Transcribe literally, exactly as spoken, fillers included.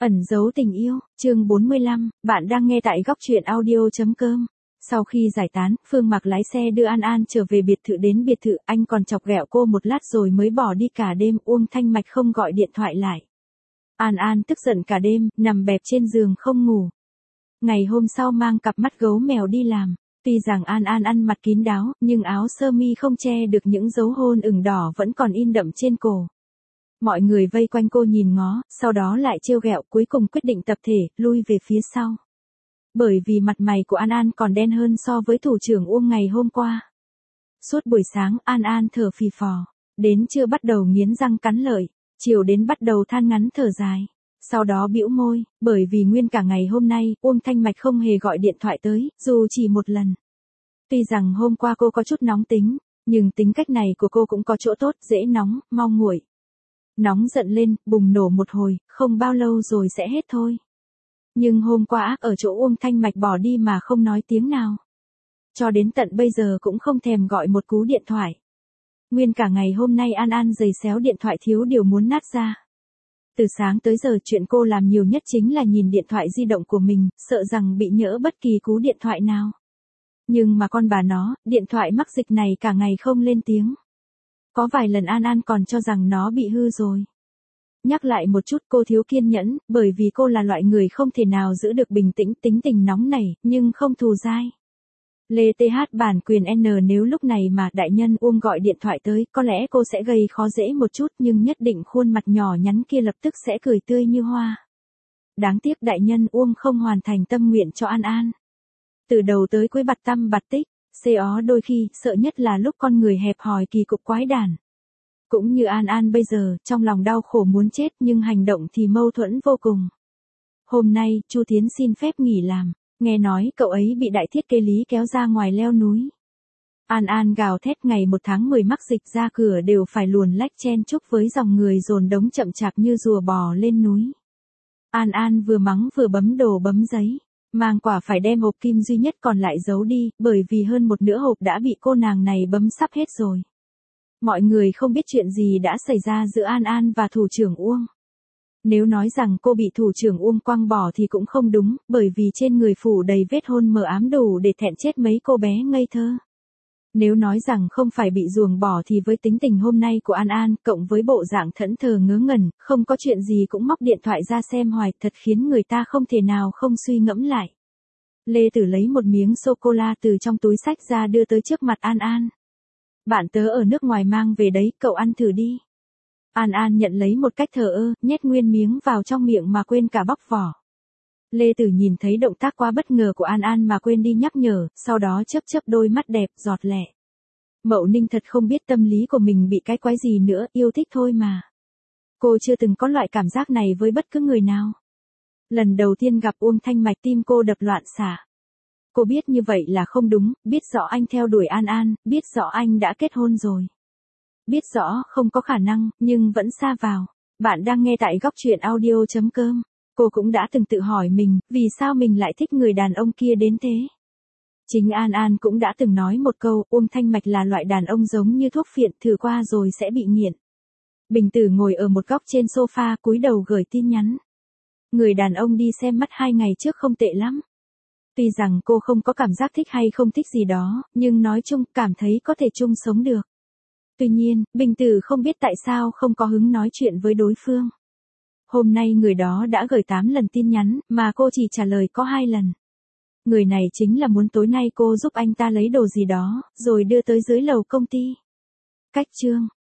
Ẩn giấu tình yêu, chương bốn mươi lăm, bạn đang nghe tại góc truyện audio.com. Sau khi giải tán, Phương Mặc lái xe đưa An An trở về biệt thự. Đến biệt thự, anh còn chọc ghẹo cô một lát rồi mới bỏ đi. Cả đêm Uông Thanh Mạch không gọi điện thoại lại. An An tức giận cả đêm, nằm bẹp trên giường không ngủ. Ngày hôm sau mang cặp mắt gấu mèo đi làm. Tuy rằng An An ăn mặc kín đáo, nhưng áo sơ mi không che được những dấu hôn ửng đỏ vẫn còn in đậm trên cổ. Mọi người vây quanh cô nhìn ngó, sau đó lại trêu ghẹo, cuối cùng quyết định tập thể, lui về phía sau. Bởi vì mặt mày của An An còn đen hơn so với thủ trưởng Uông ngày hôm qua. Suốt buổi sáng An An thở phì phò, đến trưa bắt đầu nghiến răng cắn lợi, chiều đến bắt đầu than ngắn thở dài. Sau đó bĩu môi, bởi vì nguyên cả ngày hôm nay, Uông Thanh Mạch không hề gọi điện thoại tới, dù chỉ một lần. Tuy rằng hôm qua cô có chút nóng tính, nhưng tính cách này của cô cũng có chỗ tốt, dễ nóng, mau nguội. Nóng giận lên, bùng nổ một hồi, không bao lâu rồi sẽ hết thôi. Nhưng hôm qua ác ở chỗ Uông Thanh Mạch bỏ đi mà không nói tiếng nào. Cho đến tận bây giờ cũng không thèm gọi một cú điện thoại. Nguyên cả ngày hôm nay An An giày xéo điện thoại thiếu điều muốn nát ra. Từ sáng tới giờ chuyện cô làm nhiều nhất chính là nhìn điện thoại di động của mình, sợ rằng bị nhỡ bất kỳ cú điện thoại nào. Nhưng mà con bà nó, điện thoại mắc dịch này cả ngày không lên tiếng. Có vài lần An An còn cho rằng nó bị hư rồi. Nhắc lại một chút, cô thiếu kiên nhẫn, bởi vì cô là loại người không thể nào giữ được bình tĩnh, tính tình nóng nảy, nhưng không thù dai. Lê tê hát bản quyền N nếu lúc này mà đại nhân Uông gọi điện thoại tới, có lẽ cô sẽ gây khó dễ một chút, nhưng nhất định khuôn mặt nhỏ nhắn kia lập tức sẽ cười tươi như hoa. Đáng tiếc đại nhân Uông không hoàn thành tâm nguyện cho An An. Từ đầu tới cuối bặt tăm bặt tích, xê ó đôi khi, sợ nhất là lúc con người hẹp hòi kỳ cục quái đản. Cũng như An An bây giờ, trong lòng đau khổ muốn chết nhưng hành động thì mâu thuẫn vô cùng. Hôm nay, Chu Thiến xin phép nghỉ làm, nghe nói cậu ấy bị đại thiết kế lý kéo ra ngoài leo núi. An An gào thét, ngày một tháng mười mắc dịch, ra cửa đều phải luồn lách chen chúc với dòng người dồn đống chậm chạp như rùa bò lên núi. An An vừa mắng vừa bấm đồ bấm giấy. Mang quả phải đem hộp kim duy nhất còn lại giấu đi, bởi vì hơn một nửa hộp đã bị cô nàng này bấm sắp hết rồi. Mọi người không biết chuyện gì đã xảy ra giữa An An và thủ trưởng Uông. Nếu nói rằng cô bị thủ trưởng Uông quăng bỏ thì cũng không đúng, bởi vì trên người phủ đầy vết hôn mờ ám đủ để thẹn chết mấy cô bé ngây thơ. Nếu nói rằng không phải bị ruồng bỏ thì với tính tình hôm nay của An An, cộng với bộ dạng thẫn thờ ngớ ngẩn, không có chuyện gì cũng móc điện thoại ra xem hoài, thật khiến người ta không thể nào không suy ngẫm lại. Lê Tử lấy một miếng sô-cô-la từ trong túi xách ra đưa tới trước mặt An An. Bạn tớ ở nước ngoài mang về đấy, cậu ăn thử đi. An An nhận lấy một cách thờ ơ, nhét nguyên miếng vào trong miệng mà quên cả bóc vỏ. Lê Tử nhìn thấy động tác quá bất ngờ của An An mà quên đi nhắc nhở, sau đó chớp chớp đôi mắt đẹp, giọt lệ. Mậu Ninh thật không biết tâm lý của mình bị cái quái gì nữa, yêu thích thôi mà. Cô chưa từng có loại cảm giác này với bất cứ người nào. Lần đầu tiên gặp Uông Thanh Mạch tim cô đập loạn xạ. Cô biết như vậy là không đúng, biết rõ anh theo đuổi An An, biết rõ anh đã kết hôn rồi. Biết rõ không có khả năng, nhưng vẫn sa vào. Bạn đang nghe tại góc truyện audio.com. Cô cũng đã từng tự hỏi mình, vì sao mình lại thích người đàn ông kia đến thế? Chính An An cũng đã từng nói một câu, Uông Thanh Mạch là loại đàn ông giống như thuốc phiện, thử qua rồi sẽ bị nghiện. Bình Tử ngồi ở một góc trên sofa, cúi đầu gửi tin nhắn. Người đàn ông đi xem mắt hai ngày trước không tệ lắm. Tuy rằng cô không có cảm giác thích hay không thích gì đó, nhưng nói chung cảm thấy có thể chung sống được. Tuy nhiên, Bình Tử không biết tại sao không có hứng nói chuyện với đối phương. Hôm nay người đó đã gửi tám lần tin nhắn, mà cô chỉ trả lời có hai lần. Người này chính là muốn tối nay cô giúp anh ta lấy đồ gì đó, rồi đưa tới dưới lầu công ty. Cách chương.